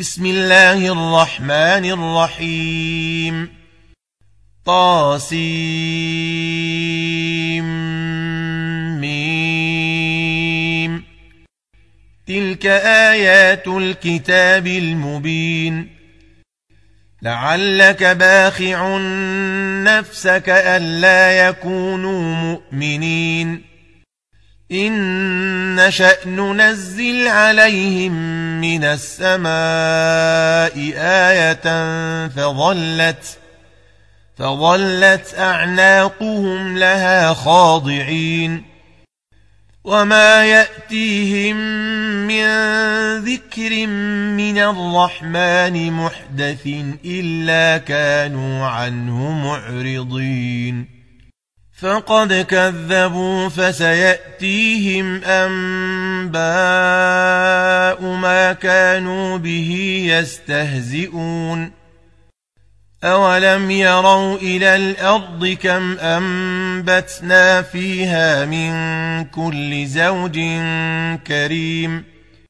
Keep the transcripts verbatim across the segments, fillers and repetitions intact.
بسم الله الرحمن الرحيم طاسيم تلك آيات الكتاب المبين لعلك باخع نفسك ألا يكونوا مؤمنين إن نشأ ننزل عليهم من السماء آية فظلت فظلت أعناقهم لها خاضعين وما يأتيهم من ذكر من الرحمن محدث إلا كانوا عنه معرضين فقد كذبوا فسيأتيهم أنباء ما كانوا به يستهزئون أولم يروا إلى الأرض كم أنبتنا فيها من كل زوج كريم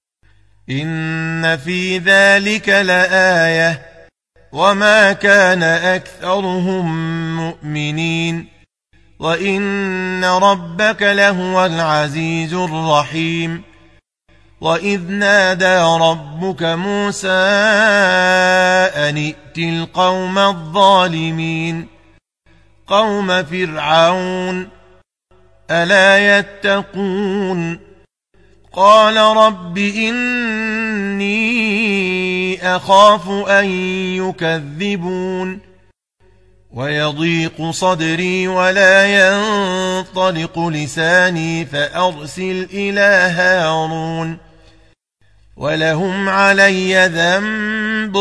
إن في ذلك لآية وما كان أكثرهم مؤمنين وإن ربك لهو العزيز الرحيم وإذ نادى ربك موسى أن ائت القوم الظالمين قوم فرعون ألا يتقون قال رب إني أخاف أن يكذبون ويضيق صدري ولا ينطلق لساني فأرسل إلى هارون ولهم علي ذنب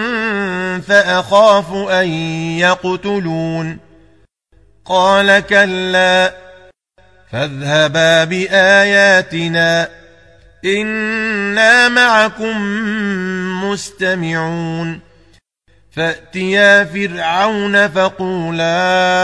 فأخاف أن يقتلون قال كلا فاذهبا بآياتنا إنا معكم مستمعون فأتيا فرعون فقولا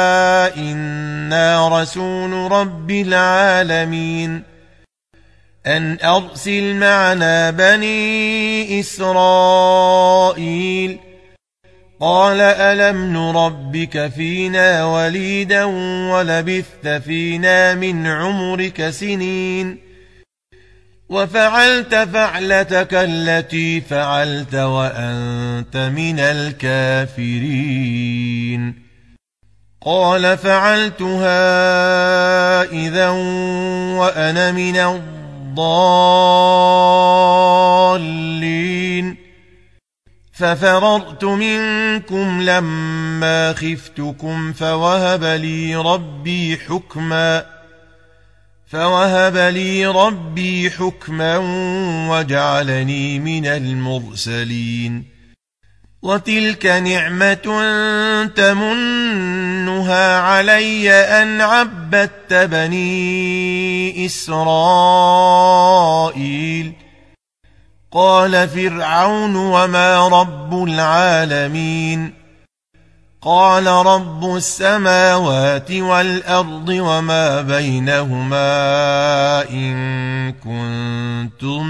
إنا رسول رب العالمين أن أرسل معنا بني إسرائيل قال ألم نربك فينا وليدا ولبثت فينا من عمرك سنين وفعلت فعلتك التي فعلت وأنت من الكافرين قال فعلتها إذا وأنا من الضالين ففررت منكم لما خفتكم فوهب لي ربي حكما فوهب لي ربي حكما وجعلني من المرسلين وتلك نعمة تمنها علي أن عبدت بني إسرائيل قال فرعون وما رب العالمين قال رب السماوات والأرض وما بينهما إن كنتم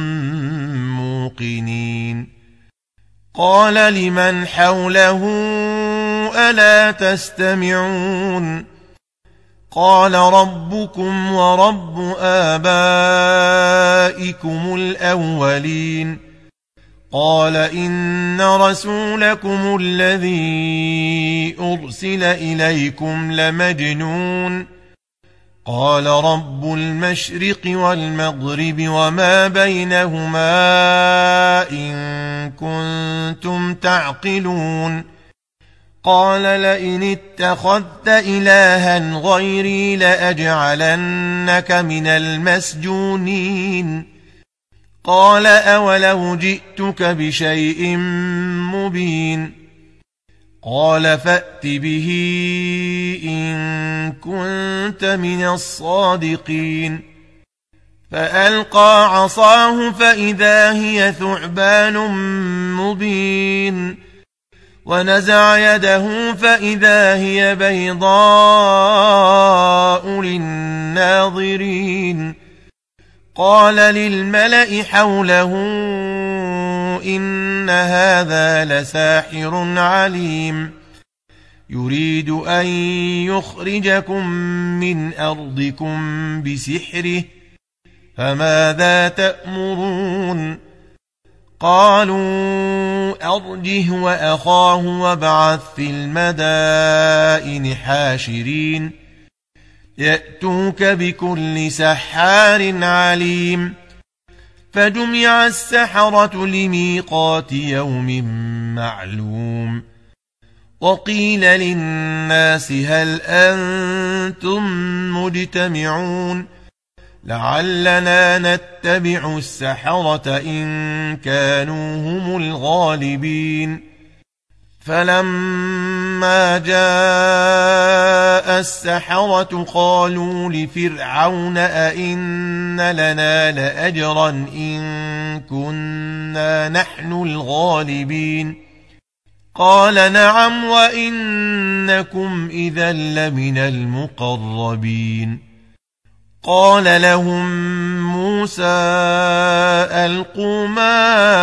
موقنين قال لمن حوله ألا تستمعون قال ربكم ورب آبائكم الأولين قال إن رسولكم الذي أرسل إليكم لمجنون قال رب المشرق والمغرب وما بينهما إن كنتم تعقلون قال لئن اتخذت إلها غيري لأجعلنك من المسجونين قال أولو جئتك بشيء مبين قال فأت به إن كنت من الصادقين فألقى عصاه فإذا هي ثعبان مبين ونزع يده فإذا هي بيضاء للناظرين قال للملأ حوله إن هذا لساحر عليم يريد أن يخرجكم من أرضكم بسحره فماذا تأمرون قالوا أرجه وأخاه وابعث في المدائن حاشرين يأتوك بكل سحار عليم فجمع السحرة لميقات يوم معلوم وقيل للناس هل أنتم مجتمعون لعلنا نتبع السحرة إن كانوا هم الغالبين فلما جاء السحرة قالوا لفرعون أئن لنا لأجرا إن كنا نحن الغالبين قال نعم وإنكم إذا لمن المقربين قال لهم موسى ألقوا ما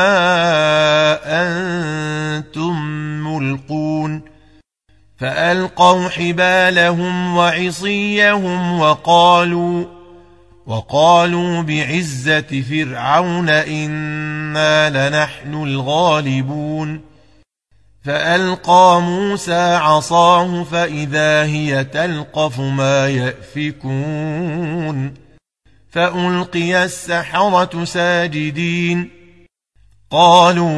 أنتم ملقون فألقوا حبالهم وعصيهم وقالوا وقالوا بعزة فرعون إنا لنحن الغالبون فألقى موسى عصاه فإذا هي تلقف ما يأفكون فألقي السحرة ساجدين قالوا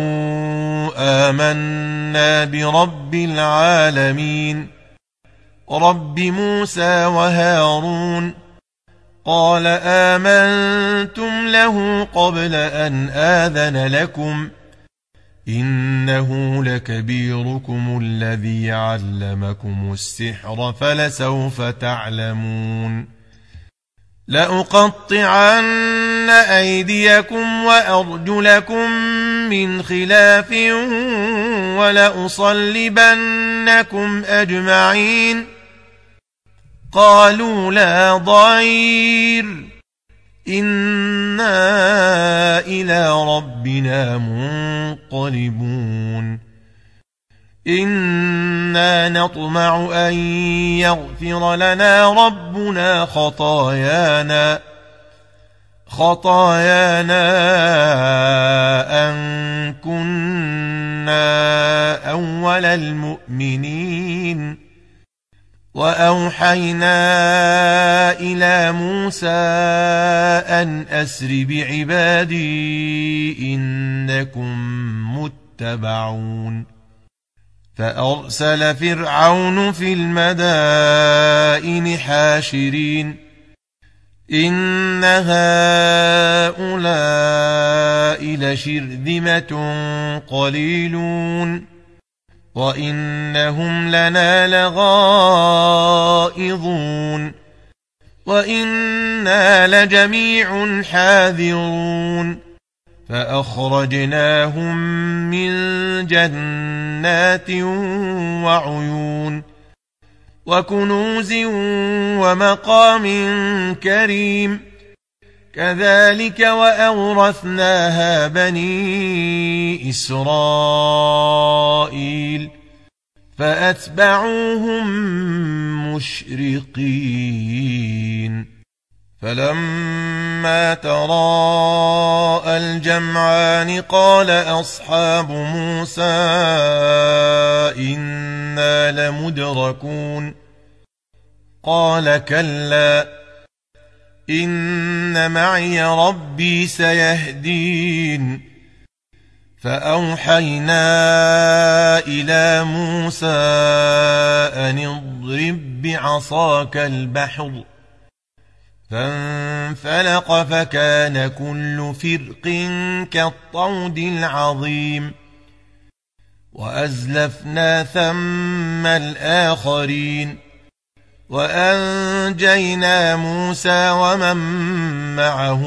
آمنا برب العالمين رب موسى وهارون قال آمنتم له قبل أن آذن لكم إنه لكبيركم الذي علمكم السحر فلسوف تعلمون لأقطعن أيديكم وأرجلكم من خلاف ولأصلبنكم أجمعين قالوا لا ضير إنا إلى ربنا منقلبون إنا نطمع أن يغفر لنا ربنا خطايانا خطايانا أن كنا أول المؤمنين وأوحينا إلى موسى أن أسر بعبادي إنكم متبعون فأرسل فرعون في المدائن حاشرين إن هؤلاء لشرذمة قليلون وإنهم لنا لغائظون وإنا لجميع حاذرون فأخرجناهم من جنات وعيون وكنوز ومقام كريم كذلك وأورثناها بني إسرائيل فأتبعوهم مشرقين فلما تراءى الجمعان قال أصحاب موسى إنا لمدركون قال كلا إن معي ربي سيهدين فأوحينا إلى موسى أن اضرب بعصاك البحر فانفلق فكان كل فرق كالطود العظيم وأزلفنا ثم الآخرين وأنجينا موسى ومن معه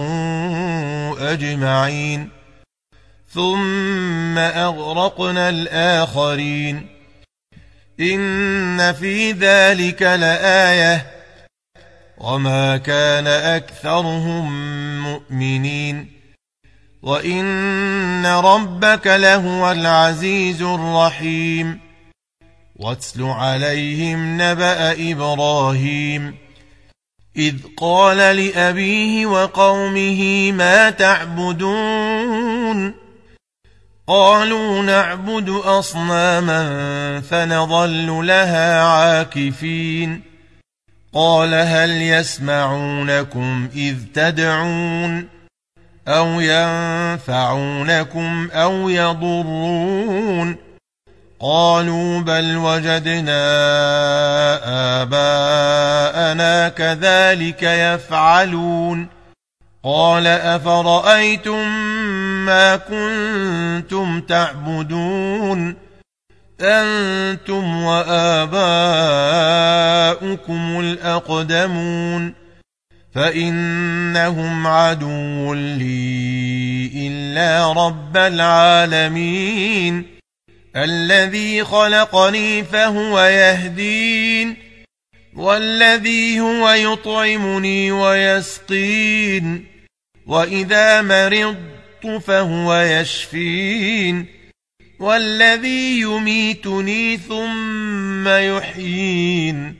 أجمعين ثم أغرقنا الآخرين إن في ذلك لآية وما كان أكثرهم مؤمنين وإن ربك لهو العزيز الرحيم واتل عليهم نبأ إبراهيم إذ قال لأبيه وقومه ما تعبدون قالوا نعبد أصناما فنظل لها عاكفين قال هل يسمعونكم إذ تدعون أو ينفعونكم أو يضرون قالوا بل وجدنا آباءنا كذلك يفعلون قال أفرأيتم ما كنتم تعبدون أنتم وآباؤكم الأقدمون فإنهم عدو لي إلا رب العالمين الذي خلقني فهو يهدين والذي هو يطعمني ويسقين وإذا مرضت فهو يشفين والذي يميتني ثم يحيين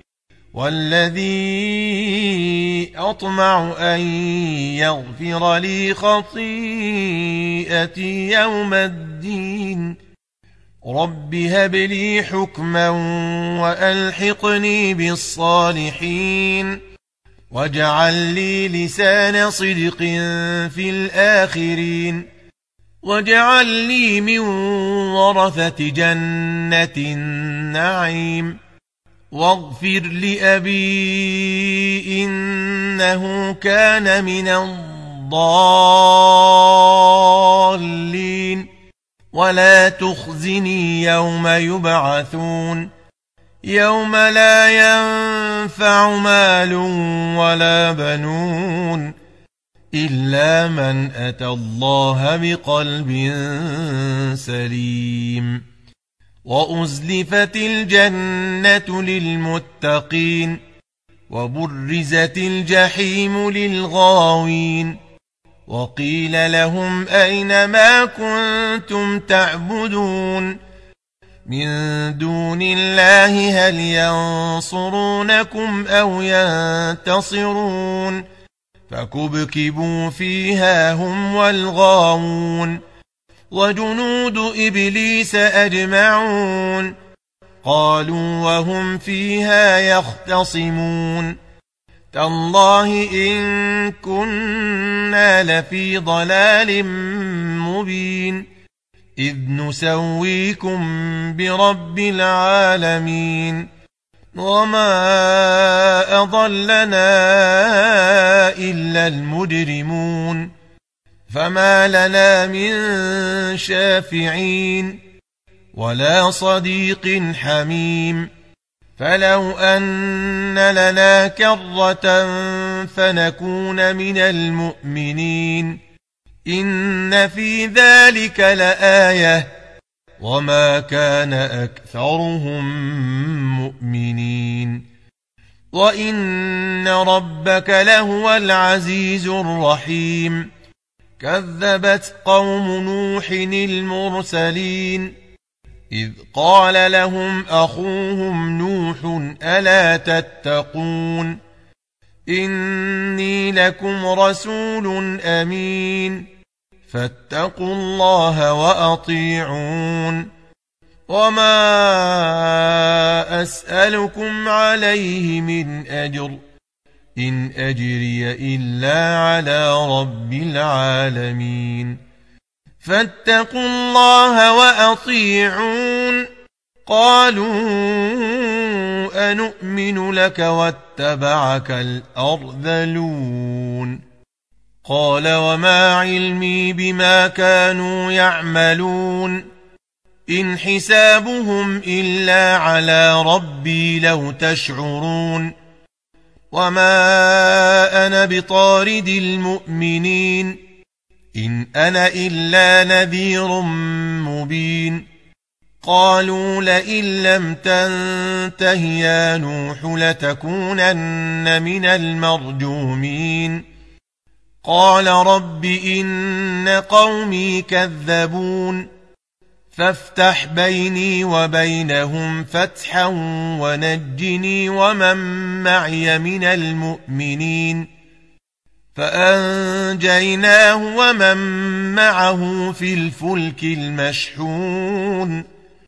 والذي أطمع أن يغفر لي خطيئتي يوم الدين رب هب لي حكما وألحقني بالصالحين واجعل لي لسان صدق في الآخرين واجعل لي من ورثة جنة النعيم واغفر لأبي إنه كان من الضالين ولا تخزني يوم يبعثون يوم لا ينفع مال ولا بنون إلا من أتى الله بقلب سليم وأزلفت الجنة للمتقين وبرزت الجحيم للغاوين وقيل لهم أين ما كنتم تعبدون من دون الله هل ينصرونكم أو ينتصرون فكبكبوا فيها هم والغاوون وجنود إبليس أجمعون قالوا وهم فيها يختصمون تالله إن كنا لفي ضلال مبين إذ نسويكم برب العالمين وما أضلنا إلا المجرمون فما لنا من شافعين ولا صديق حميم فلو أن لنا كرة فنكون من المؤمنين إن في ذلك لآية وما كان أكثرهم مؤمنين وإن ربك لهو العزيز الرحيم كذبت قوم نوح المرسلين إذ قال لهم أخوهم نوح ألا تتقون إني لكم رسول أمين فاتقوا الله وأطيعون وما أسألكم عليه من أجر إن أجري إلا على رب العالمين فاتقوا الله وأطيعون قالوا أنؤمن لك واتبعك الأرذلون قال وما علمي بما كانوا يعملون إن حسابهم إلا على ربي لو تشعرون وما أنا بطارد المؤمنين إن أنا إلا نذير مبين قالوا لئن لم تنته يا نوح لتكونن من المرجومين قال رب إن قومي كذبون فافتح بيني وبينهم فتحا ونجني ومن معي من المؤمنين فأنجيناه ومن معه في الفلك المشحون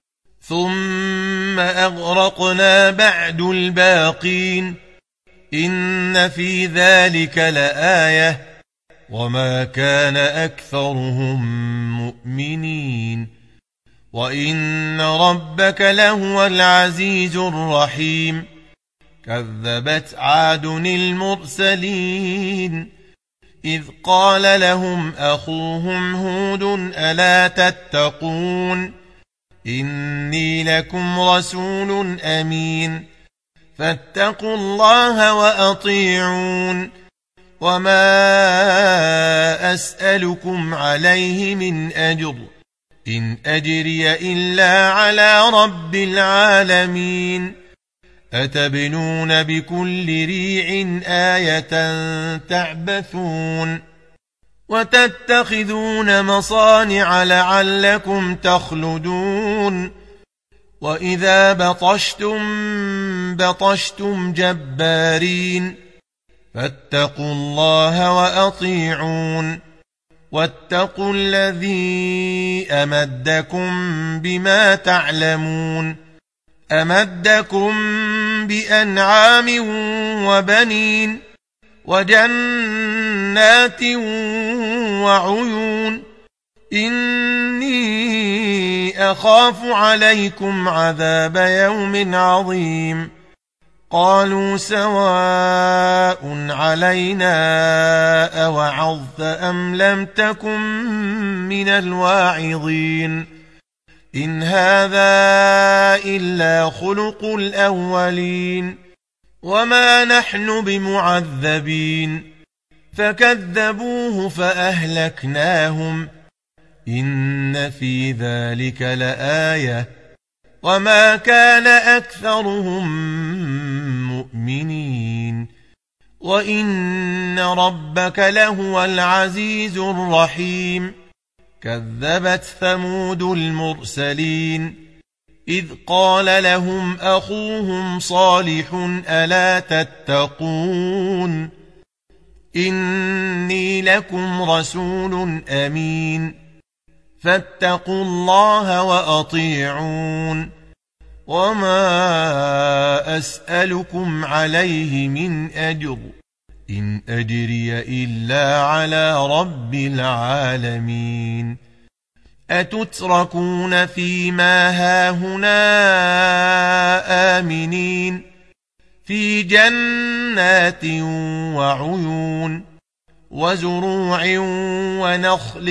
ثم أغرقنا بعد الباقين إن في ذلك لآية وما كان أكثرهم مؤمنين وإن ربك لهو العزيز الرحيم كذبت عاد المرسلين إذ قال لهم أخوهم هود ألا تتقون إني لكم رسول أمين فاتقوا الله وأطيعون وما أسألكم عليه من أجر إن أجري إلا على رب العالمين أتبنون بكل ريع آية تعبثون وتتخذون مصانع لعلكم تخلدون وإذا بطشتم بطشتم جبارين فاتقوا الله وأطيعون واتقوا الذي أمدكم بما تعلمون أمدكم بأنعام وبنين وجنات وعيون إني أخاف عليكم عذاب يوم عظيم قالوا سواء علينا أوعظت أم لم تكن من الواعظين إن هذا إلا خلق الأولين وما نحن بمعذبين فكذبوه فأهلكناهم إن في ذلك لآية وما كان أكثرهم مؤمنين وإن ربك لهو العزيز الرحيم كذبت ثمود المرسلين إذ قال لهم أخوهم صالح ألا تتقون إني لكم رسول أمين فاتقوا الله وأطيعون وما أسألكم عليه من أجر إن أجري إلا على رب العالمين أتتركون فيما هاهنا آمنين في جنات وعيون وزروع ونخل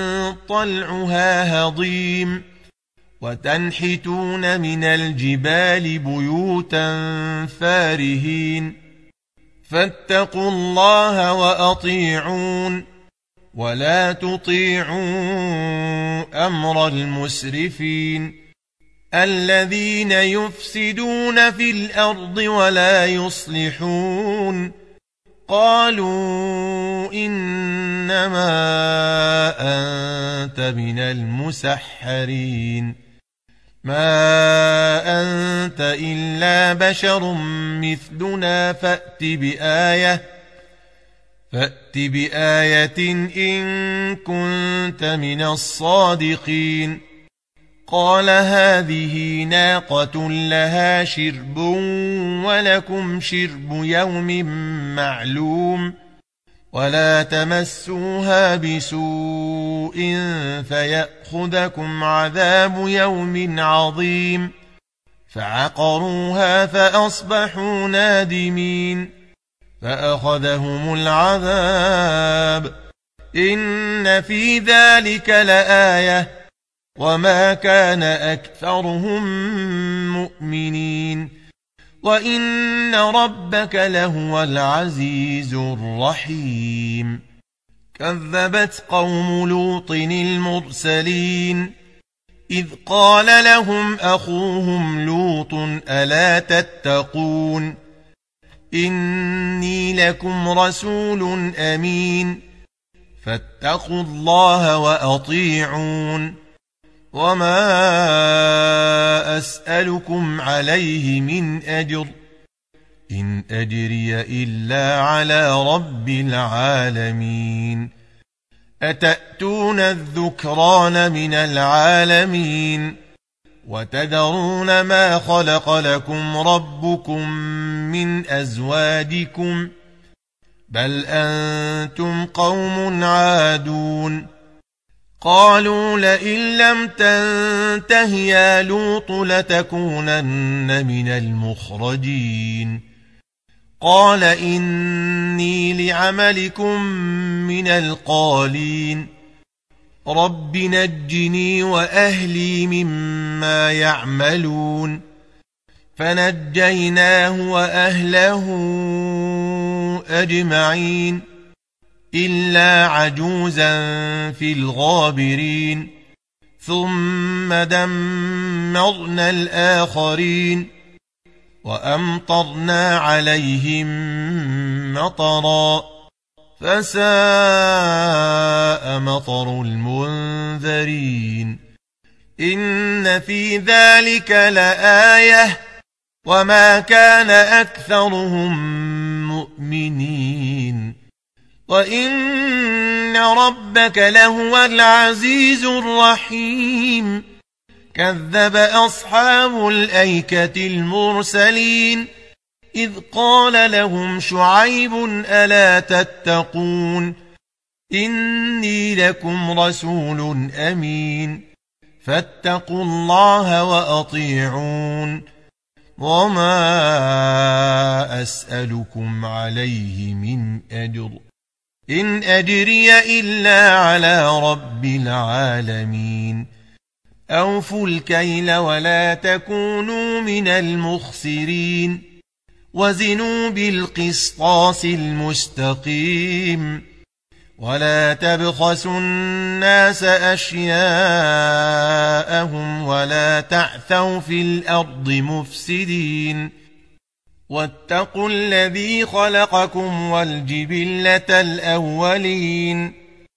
طلعها هضيم وتنحتون من الجبال بيوتا فارهين فاتقوا الله وأطيعون ولا تطيعوا أمر المسرفين الذين يفسدون في الأرض ولا يصلحون قالوا إنما أنت من المسحرين ما أنت إلا بشر مثلنا فأت بآية فأت بآية إن كنت من الصادقين قال هذه ناقة لها شرب ولكم شرب يوم معلوم ولا تمسوها بسوء فيأخذكم عذاب يوم عظيم فعقروها فأصبحوا نادمين فأخذهم العذاب إن في ذلك لآية وما كان أكثرهم مؤمنين وإن ربك لهو العزيز الرحيم كذبت قوم لوط المرسلين إذ قال لهم أخوهم لوط ألا تتقون إني لكم رسول أمين فاتقوا الله وأطيعون وما أسألكم عليه من أجر إن أجري إلا على رب العالمين أتأتون الذكران من العالمين وتذرون ما خلق لكم ربكم من أزواجكم بل أنتم قوم عادون قالوا لئن لم تنته يا لوط لتكونن من المخرجين قال إني لعملكم من القالين رب نجني وأهلي مما يعملون فنجيناه وأهله أجمعين إلا عجوزا في الغابرين ثم دمرنا الآخرين وأمطرنا عليهم مطرا فساء مطر المنذرين إن في ذلك لآية وما كان أكثرهم مؤمنين وإن ربك لهو العزيز الرحيم كذب أصحاب الأيكة المرسلين إذ قال لهم شعيب ألا تتقون إني لكم رسول أمين فاتقوا الله وأطيعون وما أسألكم عليه من أجر إن أجري إلا على رب العالمين أوفوا الكيل ولا تكونوا من المخسرين وزنوا بالقسطاس المستقيم ولا تبخسوا الناس أشياءهم ولا تعثوا في الأرض مفسدين واتقوا الذي خلقكم والجبلة الأولين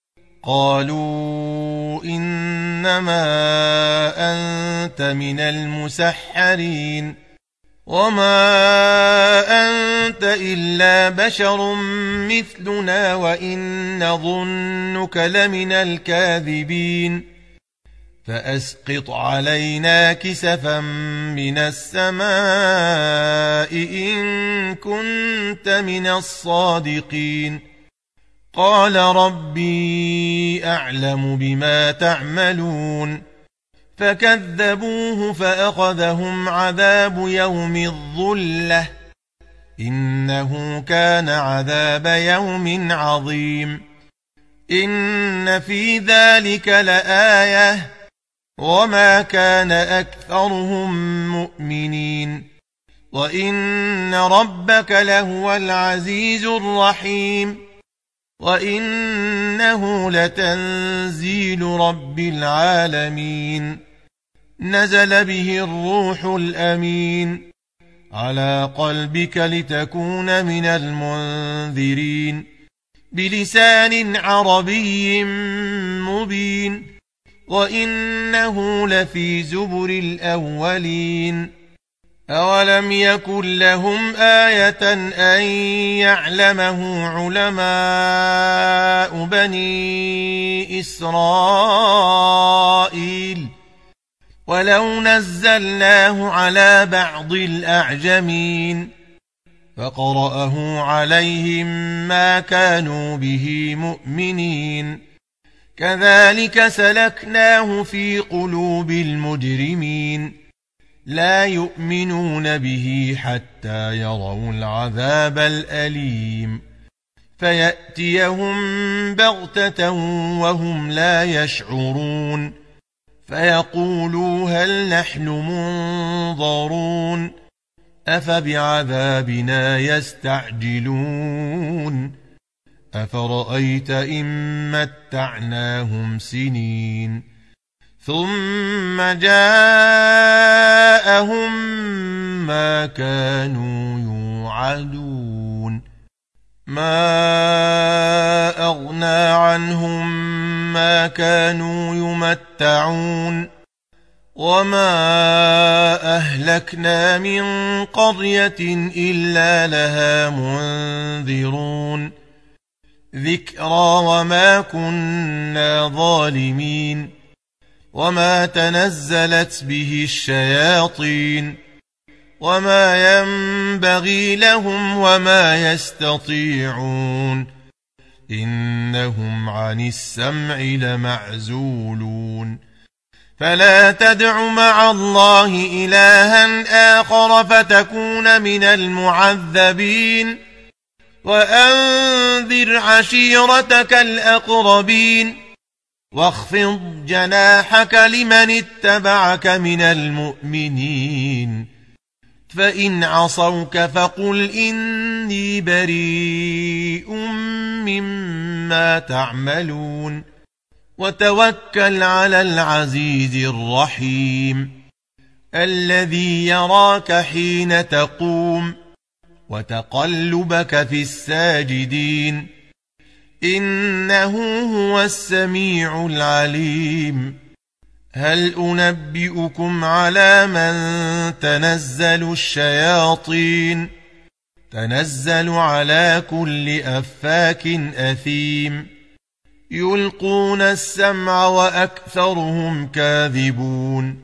قالوا إنما أنت من المسحرين وما أنت إلا بشر مثلنا وإن نظنك لمن الكاذبين فأسقط علينا كسفا من السماء إن كنت من الصادقين قال ربي أعلم بما تعملون فكذبوه فأخذهم عذاب يوم الظلة إنه كان عذاب يوم عظيم إن في ذلك لآية وما كان أكثرهم مؤمنين وإن ربك لهو العزيز الرحيم وإنه لتنزيل رب العالمين نزل به الروح الأمين على قلبك لتكون من المنذرين بلسان عربي مبين وإنه لفي زبر الأولين أولم يكن لهم آية أن يعلمه علماء بني إسرائيل ولو نزلناه على بعض الأعجمين فقرأه عليهم ما كانوا به مؤمنين كذلك سلكناه في قلوب المجرمين لا يؤمنون به حتى يروا العذاب الأليم فيأتيهم بغتة وهم لا يشعرون فيقولوا هل نحن منظرون أفبعذابنا يستعجلون أفرأيت إن متعناهم سنين ثم جاءهم ما كانوا يوعدون ما أغنى عنهم ما كانوا يمتعون وما أهلكنا من قرية إلا لها منذرون ذكرى وما كنا ظالمين وما تنزلت به الشياطين وما ينبغي لهم وما يستطيعون إنهم عن السمع لمعزولون فلا تدع مع الله إلها آخر فتكون من المعذبين وأنذر عشيرتك الأقربين واخفض جناحك لمن اتبعك من المؤمنين فإن عصوك فقل إني بريء مما تعملون وتوكل على العزيز الرحيم الذي يراك حين تقوم وتقلبك في الساجدين إنه هو السميع العليم هل أنبئكم على من تنزل الشياطين تنزل على كل أفاك أثيم يلقون السمع وأكثرهم كاذبون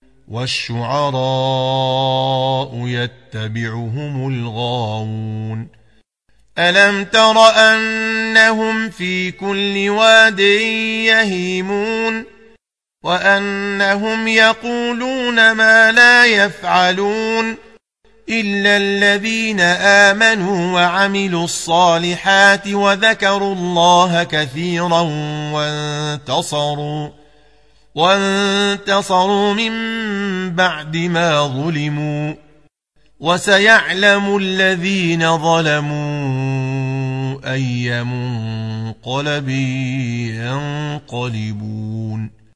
والشعراء يتبعهم الغاوون ألم تر أنهم في كل واد يهيمون وأنهم يقولون ما لا يفعلون إلا الذين آمنوا وعملوا الصالحات وذكروا الله كثيرا وانتصروا وانتصروا من بعد ما ظلموا وسيعلم الذين ظلموا أي منقلب ينقلبون